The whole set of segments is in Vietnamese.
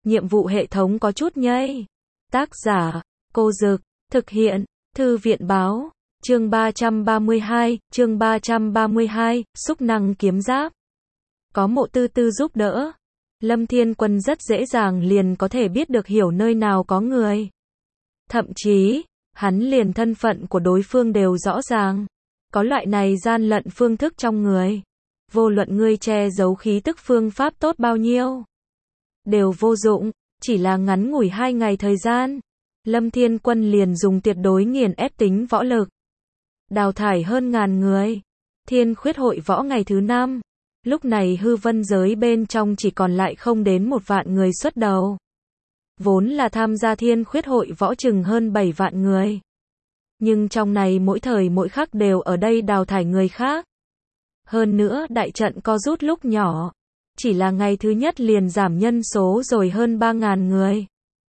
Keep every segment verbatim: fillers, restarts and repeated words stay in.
nhiệm vụ hệ thống có chút nhây. Tác giả, Cô Dực, thực hiện, Thư viện báo, chương ba trăm ba mươi hai, chương ba trăm ba mươi hai, xúc năng kiếm giáp. Có Mộ Tư Tư giúp đỡ, Lâm Thiên Quân rất dễ dàng liền có thể biết được hiểu nơi nào có người. Thậm chí, hắn liền thân phận của đối phương đều rõ ràng. Có loại này gian lận phương thức trong người. Vô luận ngươi che giấu khí tức phương pháp tốt bao nhiêu, đều vô dụng, chỉ là ngắn ngủi hai ngày thời gian. Lâm Thiên Quân liền dùng tuyệt đối nghiền ép tính võ lực. Đào thải hơn ngàn người. Thiên Khuyết hội võ ngày thứ năm. Lúc này hư vân giới bên trong chỉ còn lại không đến một vạn người xuất đầu. Vốn là tham gia Thiên Khuyết hội võ chừng hơn bảy vạn người. Nhưng trong này mỗi thời mỗi khắc đều ở đây đào thải người khác. Hơn nữa đại trận co rút lúc nhỏ. Chỉ là ngày thứ nhất liền giảm nhân số rồi hơn ba ngàn người.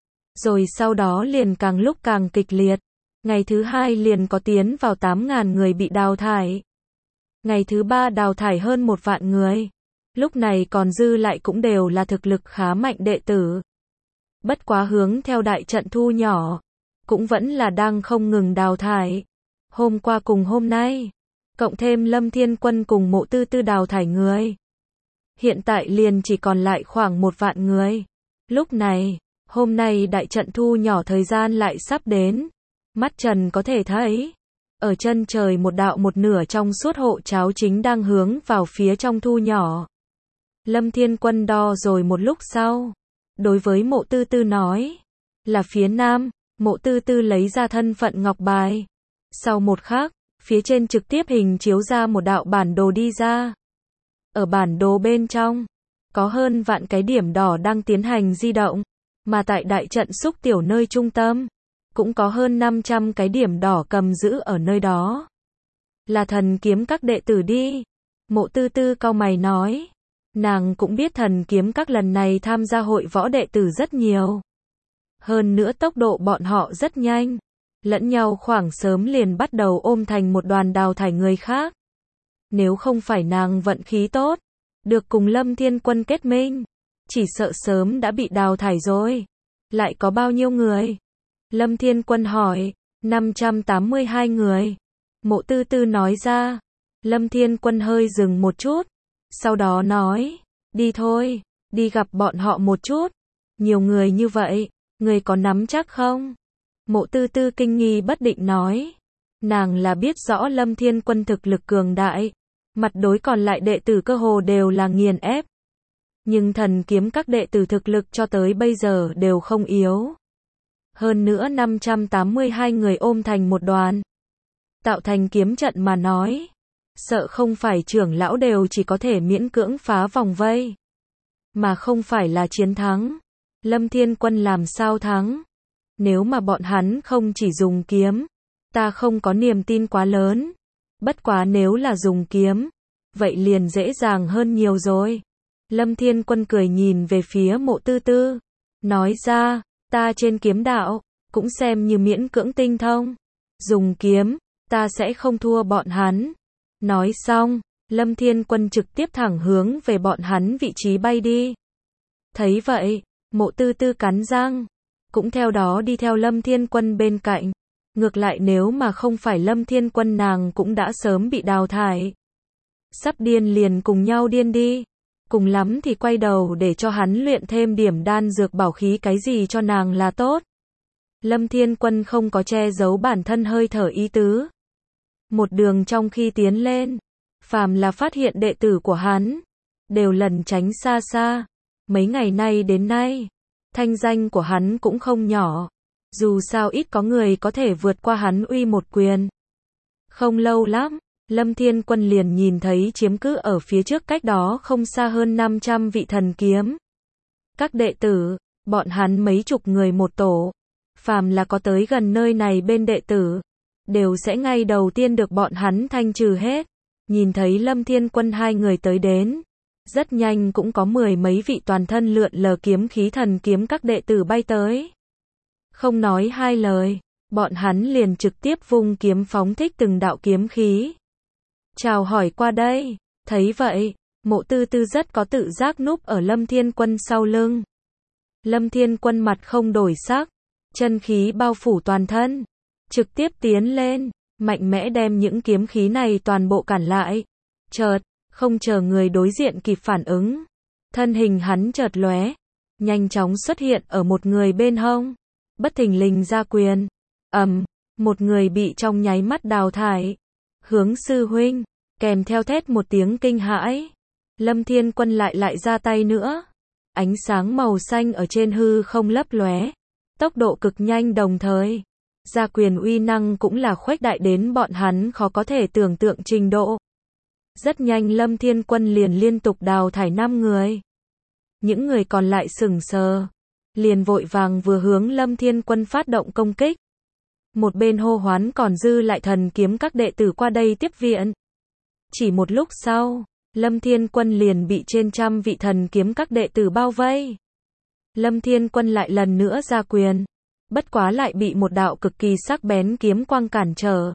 Rồi sau đó liền càng lúc càng kịch liệt. Ngày thứ hai liền có tiến vào tám ngàn người bị đào thải. Ngày thứ ba đào thải hơn một vạn người. Lúc này còn dư lại cũng đều là thực lực khá mạnh đệ tử. Bất quá hướng theo đại trận thu nhỏ, cũng vẫn là đang không ngừng đào thải. Hôm qua cùng hôm nay, cộng thêm Lâm Thiên Quân cùng Mộ Tư Tư đào thải người. Hiện tại liền chỉ còn lại khoảng một vạn người. Lúc này, hôm nay đại trận thu nhỏ thời gian lại sắp đến. Mắt trần có thể thấy, ở chân trời một đạo một nửa trong suốt hộ cháo chính đang hướng vào phía trong thu nhỏ. Lâm Thiên Quân đo rồi một lúc sau, đối với Mộ Tư Tư nói, là phía nam. Mộ Tư Tư lấy ra thân phận ngọc bài. Sau một khắc, phía trên trực tiếp hình chiếu ra một đạo bản đồ đi ra. Ở bản đồ bên trong, có hơn vạn cái điểm đỏ đang tiến hành di động, mà tại đại trận xúc tiểu nơi trung tâm, cũng có hơn năm trăm cái điểm đỏ cầm giữ ở nơi đó. Là thần kiếm các đệ tử đi. Mộ Tư Tư cau mày nói. Nàng cũng biết thần kiếm các lần này tham gia hội võ đệ tử rất nhiều. Hơn nữa tốc độ bọn họ rất nhanh. Lẫn nhau khoảng sớm liền bắt đầu ôm thành một đoàn đào thải người khác. Nếu không phải nàng vận khí tốt, được cùng Lâm Thiên Quân kết minh, chỉ sợ sớm đã bị đào thải rồi. Lại có bao nhiêu người? Lâm Thiên Quân hỏi. năm trăm tám mươi hai người. Mộ Tư Tư nói ra. Lâm Thiên Quân hơi dừng một chút. Sau đó nói. Đi thôi, đi gặp bọn họ một chút. Nhiều người như vậy, người có nắm chắc không? Mộ Tư Tư kinh nghi bất định nói. Nàng là biết rõ Lâm Thiên Quân thực lực cường đại. Mặt đối còn lại đệ tử cơ hồ đều là nghiền ép. Nhưng thần kiếm các đệ tử thực lực cho tới bây giờ đều không yếu. Hơn nữa năm trăm tám mươi hai người ôm thành một đoàn. Tạo thành kiếm trận mà nói. Sợ không phải trưởng lão đều chỉ có thể miễn cưỡng phá vòng vây. Mà không phải là chiến thắng. Lâm Thiên Quân làm sao thắng? Nếu mà bọn hắn không chỉ dùng kiếm, ta không có niềm tin quá lớn. Bất quá nếu là dùng kiếm, vậy liền dễ dàng hơn nhiều rồi. Lâm Thiên Quân cười nhìn về phía Mộ Tư Tư. Nói ra, ta trên kiếm đạo, cũng xem như miễn cưỡng tinh thông. Dùng kiếm, ta sẽ không thua bọn hắn. Nói xong, Lâm Thiên Quân trực tiếp thẳng hướng về bọn hắn vị trí bay đi. Thấy vậy, Mộ Tư Tư cắn răng, cũng theo đó đi theo Lâm Thiên Quân bên cạnh. Ngược lại nếu mà không phải Lâm Thiên Quân nàng cũng đã sớm bị đào thải. Sắp điên liền cùng nhau điên đi. Cùng lắm thì quay đầu để cho hắn luyện thêm điểm đan dược bảo khí cái gì cho nàng là tốt. Lâm Thiên Quân không có che giấu bản thân hơi thở ý tứ. Một đường trong khi tiến lên, phàm là phát hiện đệ tử của hắn, đều lẩn tránh xa xa. Mấy ngày nay đến nay, thanh danh của hắn cũng không nhỏ. Dù sao ít có người có thể vượt qua hắn uy một quyền. Không lâu lắm, Lâm Thiên Quân liền nhìn thấy chiếm cứ ở phía trước cách đó không xa hơn năm trăm vị thần kiếm. Các đệ tử, bọn hắn mấy chục người một tổ. Phàm là có tới gần nơi này bên đệ tử, đều sẽ ngay đầu tiên được bọn hắn thanh trừ hết. Nhìn thấy Lâm Thiên Quân hai người tới đến, rất nhanh cũng có mười mấy vị toàn thân lượn lờ kiếm khí thần kiếm các đệ tử bay tới. Không nói hai lời, bọn hắn liền trực tiếp vung kiếm phóng thích từng đạo kiếm khí. Chào hỏi qua đây. Thấy vậy, Mộ Tư Tư rất có tự giác núp ở Lâm Thiên Quân sau lưng. Lâm Thiên Quân mặt không đổi sắc, chân khí bao phủ toàn thân, trực tiếp tiến lên, mạnh mẽ đem những kiếm khí này toàn bộ cản lại. Chợt, không chờ người đối diện kịp phản ứng, thân hình hắn chợt lóe, nhanh chóng xuất hiện ở một người bên hông, bất thình lình ra quyền. Ầm, một người bị trong nháy mắt đào thải. Hướng sư huynh, kèm theo thét một tiếng kinh hãi. Lâm Thiên Quân lại lại ra tay nữa. Ánh sáng màu xanh ở trên hư không lấp lóe, tốc độ cực nhanh đồng thời. Ra quyền uy năng cũng là khuếch đại đến bọn hắn khó có thể tưởng tượng trình độ. Rất nhanh Lâm Thiên Quân liền liên tục đào thải năm người. Những người còn lại sững sờ, liền vội vàng vừa hướng Lâm Thiên Quân phát động công kích. Một bên hô hoán còn dư lại thần kiếm các đệ tử qua đây tiếp viện. Chỉ một lúc sau, Lâm Thiên Quân liền bị trên trăm vị thần kiếm các đệ tử bao vây. Lâm Thiên Quân lại lần nữa ra quyền, bất quá lại bị một đạo cực kỳ sắc bén kiếm quang cản trở,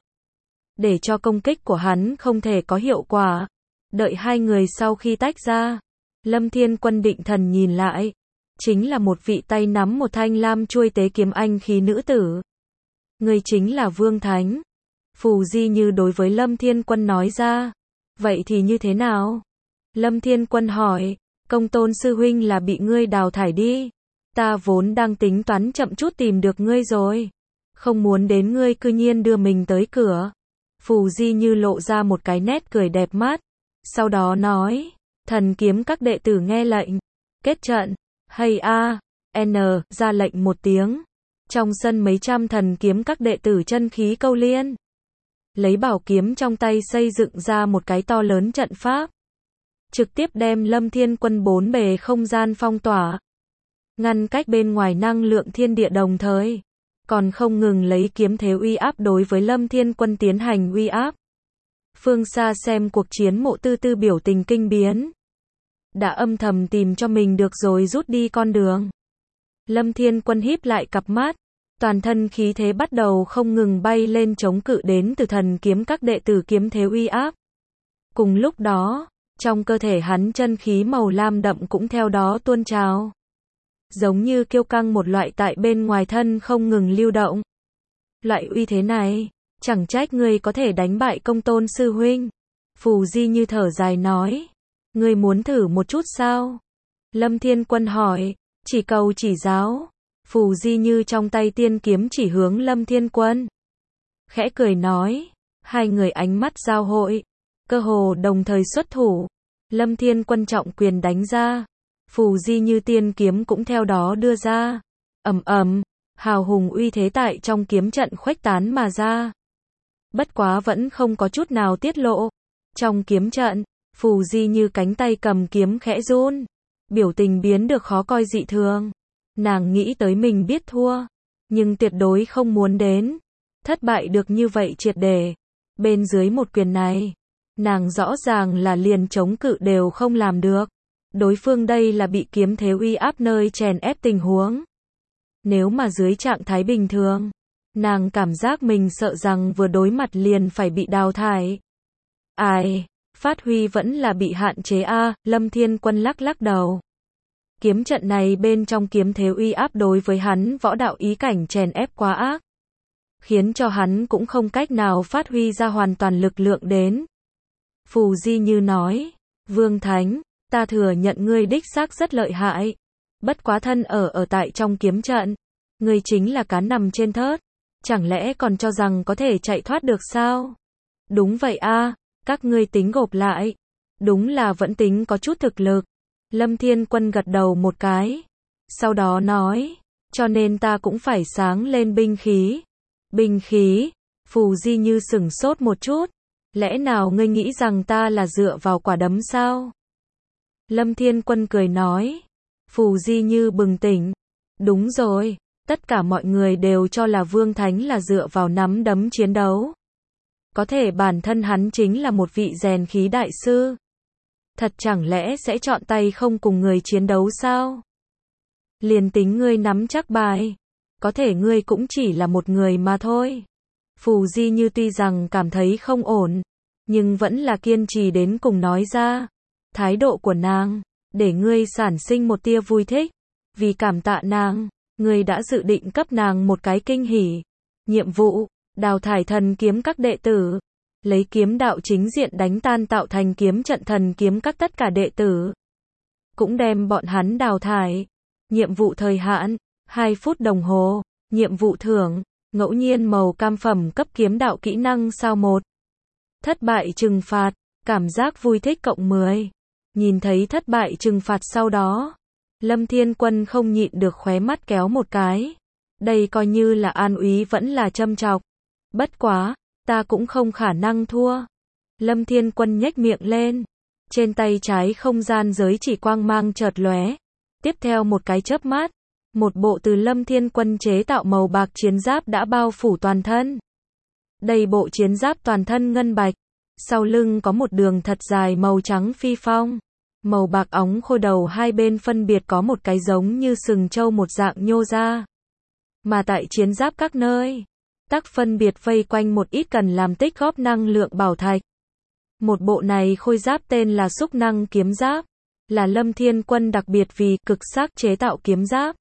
để cho công kích của hắn không thể có hiệu quả. Đợi hai người sau khi tách ra, Lâm Thiên Quân định thần nhìn lại, chính là một vị tay nắm một thanh lam chuôi tế kiếm anh khí nữ tử. Người chính là Vương Thánh. Phù Di Như đối với Lâm Thiên Quân nói ra. Vậy thì như thế nào? Lâm Thiên Quân hỏi, Công Tôn sư huynh là bị ngươi đào thải đi. Ta vốn đang tính toán chậm chút tìm được ngươi rồi. Không muốn đến ngươi cư nhiên đưa mình tới cửa. Phù Di Như lộ ra một cái nét cười đẹp mắt. Sau đó nói, thần kiếm các đệ tử nghe lệnh. Kết trận, hay a, n, ra lệnh một tiếng. Trong sân mấy trăm thần kiếm các đệ tử chân khí câu liên. Lấy bảo kiếm trong tay xây dựng ra một cái to lớn trận pháp. Trực tiếp đem Lâm Thiên Quân bốn bề không gian phong tỏa. Ngăn cách bên ngoài năng lượng thiên địa đồng thời. Còn không ngừng lấy kiếm thế uy áp đối với Lâm Thiên Quân tiến hành uy áp. Phương xa xem cuộc chiến Mộ Tư Tư biểu tình kinh biến. Đã âm thầm tìm cho mình được rồi rút đi con đường. Lâm Thiên Quân híp lại cặp mắt. Toàn thân khí thế bắt đầu không ngừng bay lên chống cự đến từ thần kiếm các đệ tử kiếm thế uy áp. Cùng lúc đó, trong cơ thể hắn chân khí màu lam đậm cũng theo đó tuôn trào. Giống như kiêu căng một loại tại bên ngoài thân không ngừng lưu động. Loại uy thế này, chẳng trách ngươi có thể đánh bại Công Tôn sư huynh. Phù Di Như thở dài nói, ngươi muốn thử một chút sao? Lâm Thiên Quân hỏi, chỉ cầu chỉ giáo. Phù Di Như trong tay tiên kiếm chỉ hướng Lâm Thiên Quân. Khẽ cười nói, hai người ánh mắt giao hội, cơ hồ đồng thời xuất thủ. Lâm Thiên Quân trọng quyền đánh ra, Phù Di Như tiên kiếm cũng theo đó đưa ra. Ầm ầm, hào hùng uy thế tại trong kiếm trận khuếch tán mà ra. Bất quá vẫn không có chút nào tiết lộ. Trong kiếm trận, Phù Di Như cánh tay cầm kiếm khẽ run, biểu tình biến được khó coi dị thường. Nàng nghĩ tới mình biết thua, nhưng tuyệt đối không muốn đến thất bại được như vậy triệt để. Bên dưới một quyền này, nàng rõ ràng là liền chống cự đều không làm được. Đối phương đây là bị kiếm thế uy áp nơi chèn ép tình huống. Nếu mà dưới trạng thái bình thường, nàng cảm giác mình sợ rằng vừa đối mặt liền phải bị đào thải. Ai, phát huy vẫn là bị hạn chế a. Lâm Thiên Quân lắc lắc đầu. Kiếm trận này bên trong kiếm thế uy áp đối với hắn võ đạo ý cảnh chèn ép quá ác, khiến cho hắn cũng không cách nào phát huy ra hoàn toàn lực lượng đến. Phù Di Như nói, Vương Thánh, ta thừa nhận ngươi đích xác rất lợi hại. Bất quá thân ở ở tại trong kiếm trận, ngươi chính là cá nằm trên thớt, chẳng lẽ còn cho rằng có thể chạy thoát được sao? Đúng vậy a, các ngươi tính gộp lại, đúng là vẫn tính có chút thực lực. Lâm Thiên Quân gật đầu một cái, sau đó nói, cho nên ta cũng phải sáng lên binh khí. Binh khí? Phù Di Như sửng sốt một chút, lẽ nào ngươi nghĩ rằng ta là dựa vào quả đấm sao? Lâm Thiên Quân cười nói. Phù Di Như bừng tỉnh, đúng rồi, tất cả mọi người đều cho là Vương Thánh là dựa vào nắm đấm chiến đấu. Có thể bản thân hắn chính là một vị rèn khí đại sư. Thật chẳng lẽ sẽ chọn tay không cùng người chiến đấu sao? Liền tính ngươi nắm chắc bài, có thể ngươi cũng chỉ là một người mà thôi. Phù Di Như tuy rằng cảm thấy không ổn, nhưng vẫn là kiên trì đến cùng nói ra. Thái độ của nàng, để ngươi sản sinh một tia vui thích. vì cảm tạ nàng, người đã dự định cấp nàng một cái kinh hỉ. Nhiệm vụ, đào thải thần kiếm các đệ tử, lấy kiếm đạo chính diện đánh tan tạo thành kiếm trận thần kiếm các tất cả đệ tử. Cũng đem bọn hắn đào thải. Nhiệm vụ thời hạn, hai phút đồng hồ. Nhiệm vụ thưởng, ngẫu nhiên màu cam phẩm cấp kiếm đạo kỹ năng sao một. Thất bại trừng phạt, cảm giác vui thích cộng mười. Nhìn thấy thất bại trừng phạt sau đó, Lâm Thiên Quân không nhịn được khóe mắt kéo một cái. Đây coi như là an úy vẫn là châm chọc. Bất quá, ta cũng không khả năng thua. Lâm Thiên Quân nhếch miệng lên. Trên tay trái không gian giới chỉ quang mang chợt lóe. Tiếp theo một cái chớp mắt, một bộ từ Lâm Thiên Quân chế tạo màu bạc chiến giáp đã bao phủ toàn thân. Đây bộ chiến giáp toàn thân ngân bạch. Sau lưng có một đường thật dài màu trắng phi phong. Màu bạc óng khôi đầu hai bên phân biệt có một cái giống như sừng trâu một dạng nhô ra. Mà tại chiến giáp các nơi, tắc phân biệt vây quanh một ít cần làm tích góp năng lượng bảo thạch. Một bộ này khôi giáp tên là xúc năng kiếm giáp, là Lâm Thiên Quân đặc biệt vì cực sắc chế tạo kiếm giáp.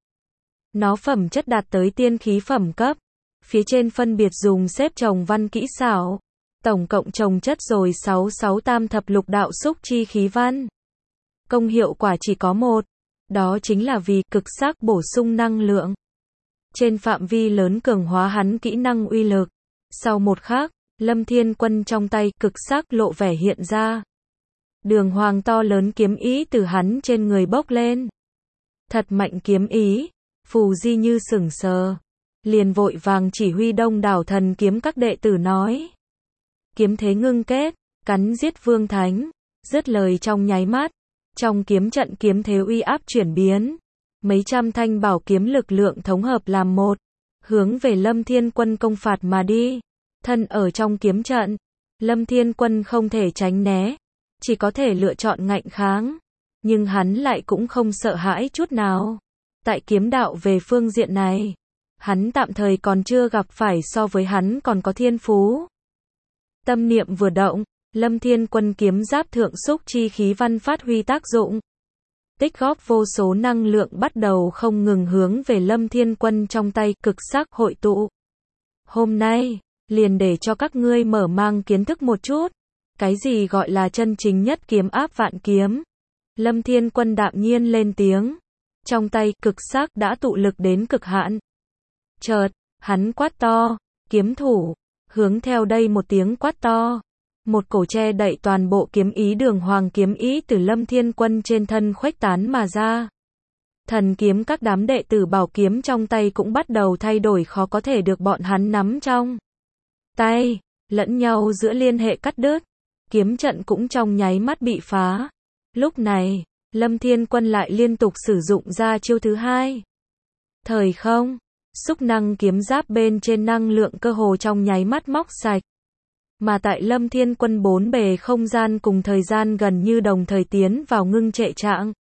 Nó phẩm chất đạt tới tiên khí phẩm cấp, phía trên phân biệt dùng xếp chồng văn kỹ xảo, tổng cộng chồng chất rồi sáu sáu tam thập lục đạo xúc chi khí văn. Công hiệu quả chỉ có một, đó chính là vì cực sắc bổ sung năng lượng. Trên phạm vi lớn cường hóa hắn kỹ năng uy lực. Sau một khắc, Lâm Thiên Quân trong tay cực sắc lộ vẻ hiện ra. Đường hoàng to lớn kiếm ý từ hắn trên người bốc lên. Thật mạnh kiếm ý, Phù Di như sững sờ, liền vội vàng chỉ huy đông đảo thần kiếm các đệ tử nói. Kiếm thế ngưng kết, cắn giết Vương Thánh, dứt lời trong nháy mắt, trong kiếm trận kiếm thế uy áp chuyển biến. Mấy trăm thanh bảo kiếm lực lượng thống hợp làm một, hướng về Lâm Thiên Quân công phạt mà đi. Thân ở trong kiếm trận, Lâm Thiên Quân không thể tránh né, chỉ có thể lựa chọn ngạnh kháng. Nhưng hắn lại cũng không sợ hãi chút nào. Tại kiếm đạo về phương diện này, hắn tạm thời còn chưa gặp phải so với hắn còn có thiên phú. Tâm niệm vừa động, Lâm Thiên Quân kiếm giáp thượng xúc chi khí văn phát huy tác dụng. Tích góp vô số năng lượng bắt đầu không ngừng hướng về Lâm Thiên Quân trong tay cực sắc hội tụ. Hôm nay, liền để cho các ngươi mở mang kiến thức một chút. Cái gì gọi là chân chính nhất kiếm áp vạn kiếm. Lâm Thiên Quân đạm nhiên lên tiếng. Trong tay cực sắc đã tụ lực đến cực hạn. Chợt, hắn quát to, kiếm thủ, hướng theo đây một tiếng quát to. Một cổ che đậy toàn bộ kiếm ý đường hoàng kiếm ý từ Lâm Thiên Quân trên thân khuếch tán mà ra. Thần kiếm các đám đệ tử bảo kiếm trong tay cũng bắt đầu thay đổi khó có thể được bọn hắn nắm trong tay, lẫn nhau giữa liên hệ cắt đứt. Kiếm trận cũng trong nháy mắt bị phá. Lúc này, Lâm Thiên Quân lại liên tục sử dụng ra chiêu thứ hai. Thời không, xúc năng kiếm giáp bên trên năng lượng cơ hồ trong nháy mắt móc sạch. Mà tại Lâm Thiên Quân bốn bề không gian cùng thời gian gần như đồng thời tiến vào ngưng trệ trạng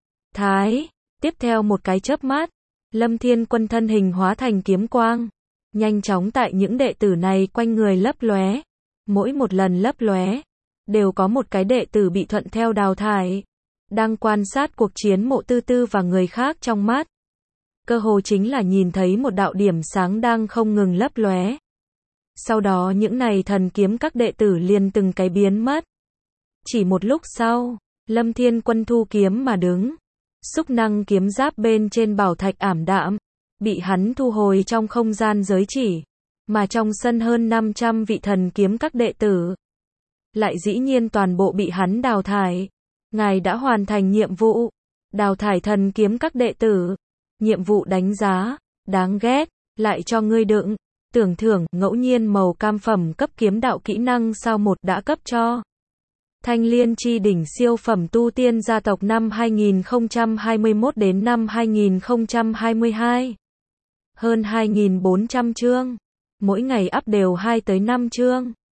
thái. Tiếp theo một cái chớp mắt, Lâm Thiên Quân thân hình hóa thành kiếm quang, nhanh chóng tại những đệ tử này quanh người lấp lóe. Mỗi một lần lấp lóe, đều có một cái đệ tử bị thuận theo đào thải. Đang quan sát cuộc chiến Mộ Tư Tư và người khác trong mắt, cơ hồ chính là nhìn thấy một đạo điểm sáng đang không ngừng lấp lóe. Sau đó những này thần kiếm các đệ tử liền từng cái biến mất. Chỉ một lúc sau, Lâm Thiên Quân thu kiếm mà đứng. Xúc năng kiếm giáp bên trên bảo thạch ảm đạm, bị hắn thu hồi trong không gian giới chỉ. Mà trong sân hơn năm trăm vị thần kiếm các đệ tử, lại dĩ nhiên toàn bộ bị hắn đào thải. Ngài đã hoàn thành nhiệm vụ, đào thải thần kiếm các đệ tử. Nhiệm vụ đánh giá, đáng ghét, lại cho ngươi đựng. Tưởng thưởng, ngẫu nhiên màu cam phẩm cấp kiếm đạo kỹ năng sao một đã cấp cho. Thanh Liên chi đỉnh siêu phẩm tu tiên gia tộc năm hai nghìn không trăm hai mươi mốt đến năm hai nghìn không trăm hai mươi hai. Hơn hai nghìn bốn trăm chương. Mỗi ngày up đều hai tới năm chương.